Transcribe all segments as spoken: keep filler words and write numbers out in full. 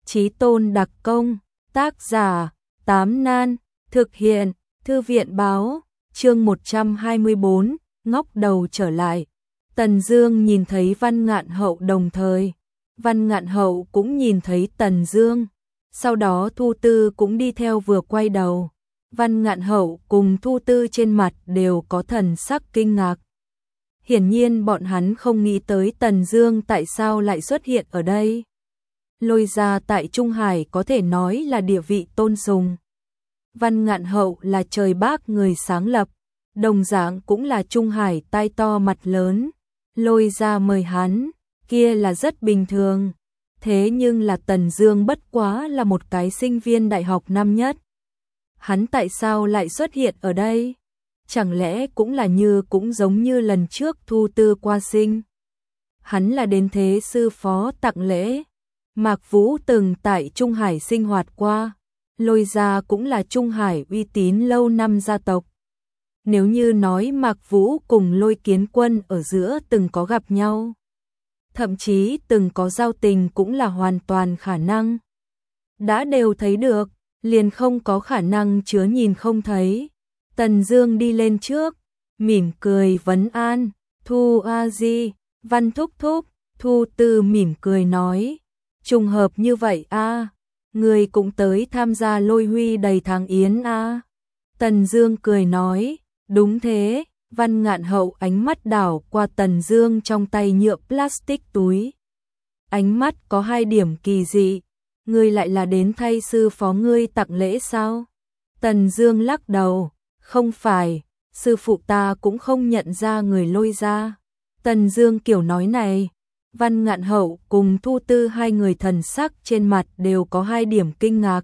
Chí Tôn đặc công, tác giả, Tám Nan, thực hiện, Thư viện báo, chương một trăm hai mươi bốn, ngóc đầu trở lại. Tần Dương nhìn thấy Văn Ngạn Hậu đồng thời. Văn Ngạn Hậu cũng nhìn thấy Tần Dương. Sau đó Thu Tư cũng đi theo vừa quay đầu. Văn Ngạn Hậu cùng Thu Tư trên mặt đều có thần sắc kinh ngạc. Hiển nhiên bọn hắn không nghĩ tới Tần Dương tại sao lại xuất hiện ở đây. Lôi gia tại Trung Hải có thể nói là địa vị tôn sùng. Văn Ngạn Hậu là trời Bác người sáng lập, đồng dạng cũng là Trung Hải tai to mặt lớn. Lôi gia mời hắn, kia là rất bình thường. Thế nhưng là Tần Dương bất quá là một cái sinh viên đại học năm nhất. Hắn tại sao lại xuất hiện ở đây? Chẳng lẽ cũng là như cũng giống như lần trước Thu Tư qua sinh? Hắn là đến thế sư phó tặng lễ. Mạc Vũ từng tại Trung Hải sinh hoạt qua. Lôi gia cũng là Trung Hải uy tín lâu năm gia tộc. Nếu như nói Mạc Vũ cùng Lôi Kiến Quân ở giữa từng có gặp nhau, thậm chí từng có giao tình cũng là hoàn toàn khả năng. Đã đều thấy được, liền không có khả năng chứa nhìn không thấy. Tần Dương đi lên trước, mỉm cười vấn an, Thu A Di, Văn Thúc Thúc. Thu Tư mỉm cười nói, trùng hợp như vậy a, à, người cũng tới tham gia Lôi Huy đầy tháng yến a. À. Tần Dương cười nói, đúng thế. Văn Ngạn Hậu ánh mắt đảo qua Tần Dương trong tay nhựa plastic túi. Ánh mắt có hai điểm kỳ dị, ngươi lại là đến thay sư phó ngươi tặng lễ sao? Tần Dương lắc đầu, không phải, sư phụ ta cũng không nhận ra người Lôi gia. Tần Dương kiểu nói này, Văn Ngạn Hậu cùng Thu Tư hai người thần sắc trên mặt đều có hai điểm kinh ngạc.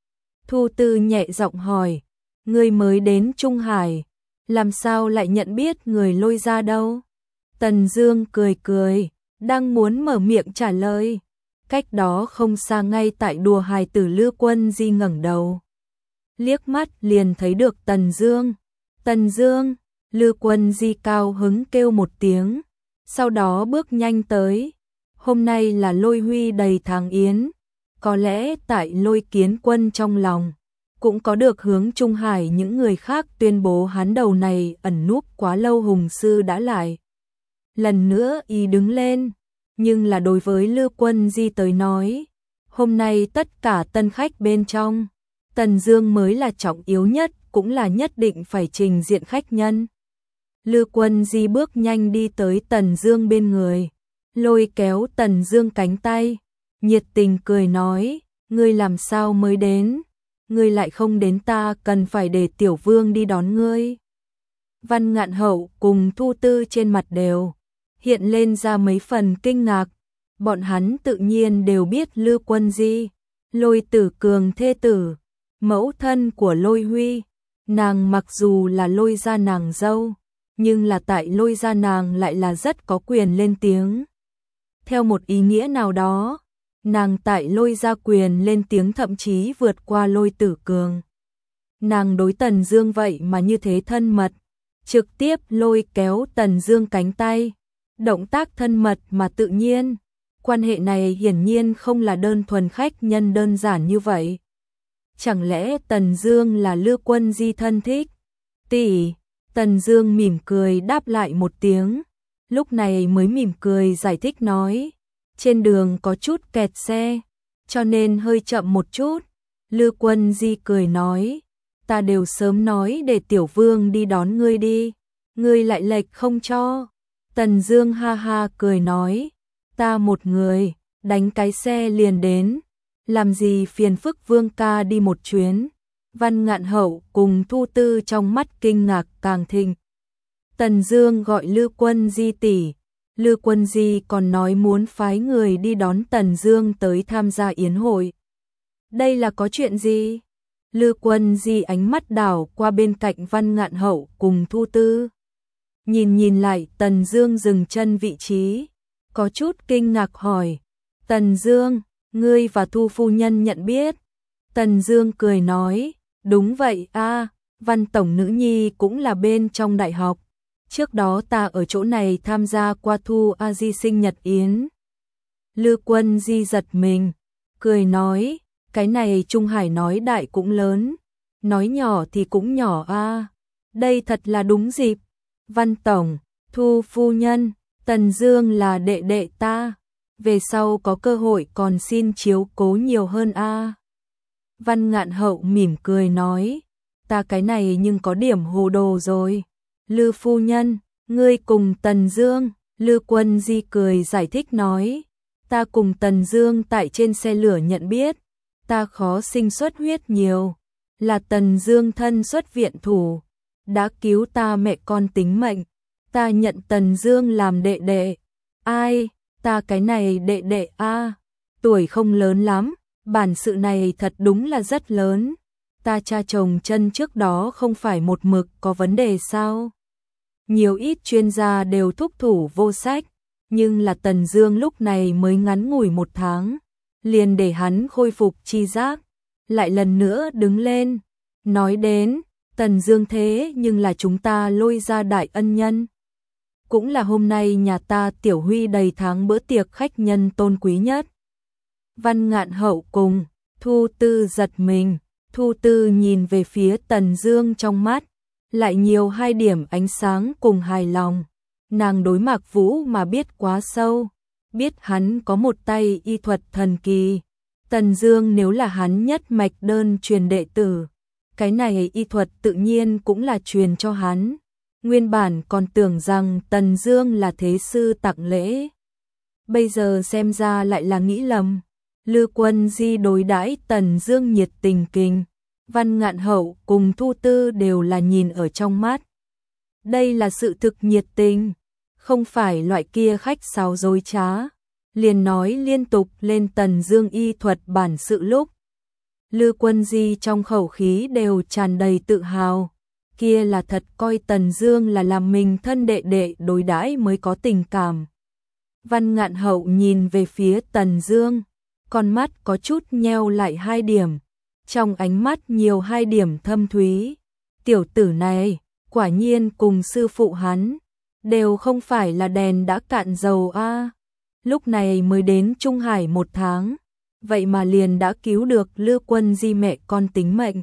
Thu Tư nhẹ giọng hỏi, ngươi mới đến Trung Hải, làm sao lại nhận biết người Lôi gia đâu? Tần Dương cười cười, đang muốn mở miệng trả lời. Cách đó không xa ngay tại đùa hài tử Lư Quân Di ngẩng đầu. Liếc mắt liền thấy được Tần Dương. Tần Dương, Lư Quân Di cao hứng kêu một tiếng. Sau đó bước nhanh tới. Hôm nay là Lôi Huy đầy tháng yến. Có lẽ tại Lôi Kiến Quân trong lòng cũng có được hướng Trung Hải những người khác tuyên bố hắn đầu này ẩn núp quá lâu hùng sư đã lại. Lần nữa y đứng lên, nhưng là đối với Lư Quân Di tới nói, hôm nay tất cả tân khách bên trong, Tần Dương mới là trọng yếu nhất, cũng là nhất định phải trình diện khách nhân. Lư Quân Di bước nhanh đi tới Tần Dương bên người, lôi kéo Tần Dương cánh tay, nhiệt tình cười nói, ngươi làm sao mới đến? Ngươi lại không đến ta cần phải để Tiểu Vương đi đón ngươi. Văn Ngạn Hậu cùng Thu Tư trên mặt đều hiện lên ra mấy phần kinh ngạc. Bọn hắn tự nhiên đều biết Lư Quân Di, Lôi Tử Cường thê tử, mẫu thân của Lôi Huy. Nàng mặc dù là Lôi gia nàng dâu, nhưng là tại Lôi gia nàng lại là rất có quyền lên tiếng. Theo một ý nghĩa nào đó, nàng tại Lôi gia quyền lên tiếng thậm chí vượt qua Lôi Tử Cường. Nàng đối Tần Dương vậy mà như thế thân mật, trực tiếp lôi kéo Tần Dương cánh tay, động tác thân mật mà tự nhiên. Quan hệ này hiển nhiên không là đơn thuần khách nhân đơn giản như vậy. Chẳng lẽ Tần Dương là Lư Quân Di thân thích? Tỷ, Tần Dương mỉm cười đáp lại một tiếng, lúc này mới mỉm cười giải thích nói, trên đường có chút kẹt xe, cho nên hơi chậm một chút. Lư Quân Di cười nói, ta đều sớm nói để Tiểu Vương đi đón ngươi đi, ngươi lại lệch không cho. Tần Dương ha ha cười nói, ta một người, đánh cái xe liền đến, làm gì phiền phức Vương ca đi một chuyến. Văn Ngạn Hậu cùng Thu Tư trong mắt kinh ngạc càng thịnh. Tần Dương gọi Lư Quân Di tỷ, Lư Quân Di còn nói muốn phái người đi đón Tần Dương tới tham gia yến hội. Đây là có chuyện gì? Lư Quân Di ánh mắt đảo qua bên cạnh Văn Ngạn Hậu cùng Thu Tư. Nhìn nhìn lại Tần Dương dừng chân vị trí, có chút kinh ngạc hỏi, Tần Dương, ngươi và Thu phu nhân nhận biết? Tần Dương cười nói, đúng vậy a, Văn tổng nữ nhi cũng là bên trong đại học. Trước đó ta ở chỗ này tham gia qua Thu A Di sinh nhật yến. Lư Quân Di giật mình, cười nói, cái này Trung Hải nói đại cũng lớn, nói nhỏ thì cũng nhỏ a. Đây thật là đúng dịp. Văn tổng, Thu phu nhân, Tần Dương là đệ đệ ta, về sau có cơ hội còn xin chiếu cố nhiều hơn a. Văn Ngạn Hậu mỉm cười nói, ta cái này nhưng có điểm hồ đồ rồi. Lư phu nhân, ngươi cùng Tần Dương, Lư Quân Di cười giải thích nói, ta cùng Tần Dương tại trên xe lửa nhận biết, ta khó sinh xuất huyết nhiều, là Tần Dương thân xuất viện thủ, đã cứu ta mẹ con tính mệnh, ta nhận Tần Dương làm đệ đệ. Ai, ta cái này đệ đệ a, tuổi không lớn lắm, bản sự này thật đúng là rất lớn. Ta cha chồng chân trước đó không phải một mực có vấn đề sao? Nhiều ít chuyên gia đều thúc thủ vô sách, nhưng là Tần Dương lúc này mới ngắn ngủi một tháng, liền để hắn khôi phục chi giác, lại lần nữa đứng lên. Nói đến, Tần Dương thế nhưng là chúng ta lôi ra đại ân nhân. Cũng là hôm nay nhà ta Tiểu Huy đầy tháng bữa tiệc khách nhân tôn quý nhất. Văn Ngạn Hậu cùng Thu Tư giật mình, Thu Tư nhìn về phía Tần Dương trong mắt, lại nhiều hai điểm ánh sáng cùng hài lòng. Nàng đối Mạc Vũ mà biết quá sâu, biết hắn có một tay y thuật thần kỳ. Tần Dương nếu là hắn nhất mạch đơn truyền đệ tử, cái này y thuật tự nhiên cũng là truyền cho hắn. Nguyên bản còn tưởng rằng Tần Dương là thế sư tặng lễ, bây giờ xem ra lại là nghĩ lầm. Lư Quân Di đối đãi Tần Dương nhiệt tình kinh, Văn Ngạn Hậu cùng Thu Tư đều là nhìn ở trong mắt. Đây là sự thực nhiệt tình, không phải loại kia khách sáo dối trá. Liền nói liên tục lên Tần Dương y thuật bản sự lúc, Lư Quân Di trong khẩu khí đều tràn đầy tự hào, kia là thật coi Tần Dương là làm mình thân đệ đệ đối đãi mới có tình cảm. Văn Ngạn Hậu nhìn về phía Tần Dương, con mắt có chút nheo lại hai điểm, trong ánh mắt nhiều hai điểm thâm thúy. Tiểu tử này, quả nhiên cùng sư phụ hắn, đều không phải là đèn đã cạn dầu a. Lúc này mới đến Trung Hải một tháng, vậy mà liền đã cứu được Lư Quân Di mẹ con tính mệnh.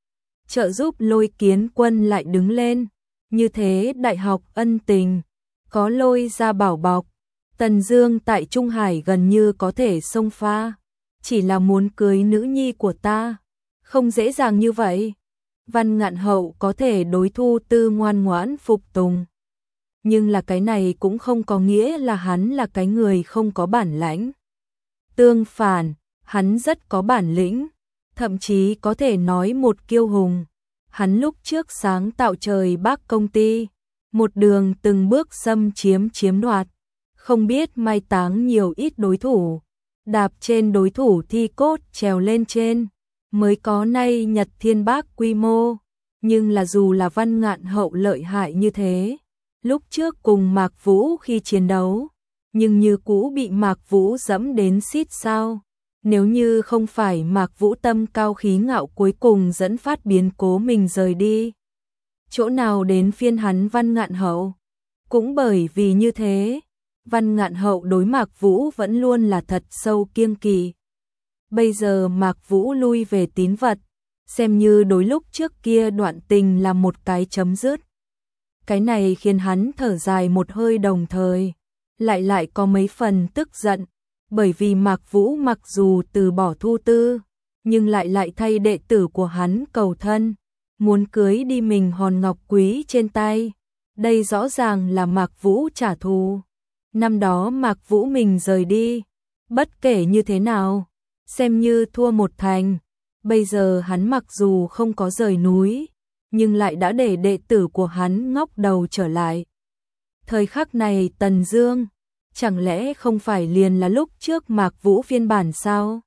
Trợ giúp Lôi Kiến Quân lại đứng lên, như thế đại học ân tình, có Lôi ra bảo bọc, Tần Dương tại Trung Hải gần như có thể xông pha, chỉ là muốn cưới nữ nhi của ta, không dễ dàng như vậy. Văn Ngạn Hậu có thể đối Thu Tư ngoan ngoãn phục tùng, nhưng là cái này cũng không có nghĩa là hắn là cái người không có bản lãnh. Tương phản, hắn rất có bản lĩnh, thậm chí có thể nói một kiêu hùng. Hắn lúc trước sáng tạo Trời Bắc công ty, một đường từng bước xâm chiếm chiếm đoạt, không biết mai táng nhiều ít đối thủ, đạp trên đối thủ thi cốt trèo lên trên, mới có nay Nhật Thiên Bác quy mô. Nhưng là dù là Văn Ngạn Hậu lợi hại như thế, lúc trước cùng Mạc Vũ khi chiến đấu, nhưng như cũ bị Mạc Vũ dẫm đến xít sao. Nếu như không phải Mạc Vũ tâm cao khí ngạo cuối cùng dẫn phát biến cố mình rời đi, chỗ nào đến phiên hắn Văn Ngạn Hậu. Cũng bởi vì như thế, Văn Ngạn Hậu đối Mạc Vũ vẫn luôn là thật sâu kiêng kỵ. Bây giờ Mạc Vũ lui về tín vật, xem như đối lúc trước kia đoạn tình là một cái chấm dứt. Cái này khiến hắn thở dài một hơi, đồng thời lại lại có mấy phần tức giận, bởi vì Mạc Vũ mặc dù từ bỏ Thu Tư, nhưng lại lại thay đệ tử của hắn cầu thân, muốn cưới đi mình hòn ngọc quý trên tay. Đây rõ ràng là Mạc Vũ trả thù. Năm đó Mạc Vũ mình rời đi, bất kể như thế nào, xem như thua một thành. Bây giờ hắn mặc dù không có rời núi, nhưng lại đã để đệ tử của hắn ngóc đầu trở lại. Thời khắc này Tần Dương, chẳng lẽ không phải liền là lúc trước Mạc Vũ phiên bản sao?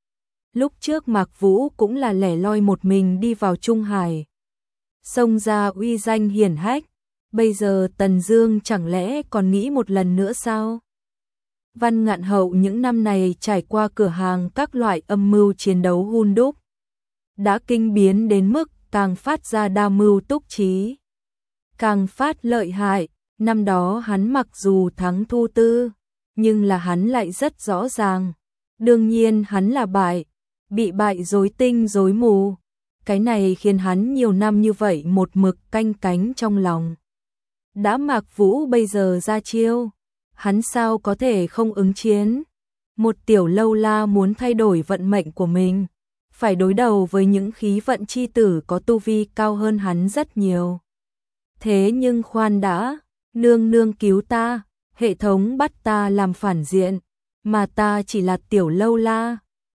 Lúc trước Mạc Vũ cũng là lẻ loi một mình đi vào Trung Hải, xông ra uy danh hiển hách. Bây giờ Tần Dương chẳng lẽ còn nghĩ một lần nữa sao? Văn Ngạn Hậu những năm này trải qua cửa hàng các loại âm mưu chiến đấu hun đúc, đã kinh biến đến mức càng phát ra đa mưu túc trí, càng phát lợi hại. Năm đó hắn mặc dù thắng Thu Tư, nhưng là hắn lại rất rõ ràng, Đương nhiên hắn là bại, bị bại rối tinh rối mù. Cái này khiến hắn nhiều năm như vậy một mực canh cánh trong lòng. Đã Mạc Vũ bây giờ ra chiêu, hắn sao có thể không ứng chiến? Một tiểu lâu la muốn thay đổi vận mệnh của mình, phải đối đầu với những khí vận chi tử có tu vi cao hơn hắn rất nhiều. Thế nhưng khoan đã, nương nương cứu ta, hệ thống bắt ta làm phản diện, mà ta chỉ là tiểu lâu la,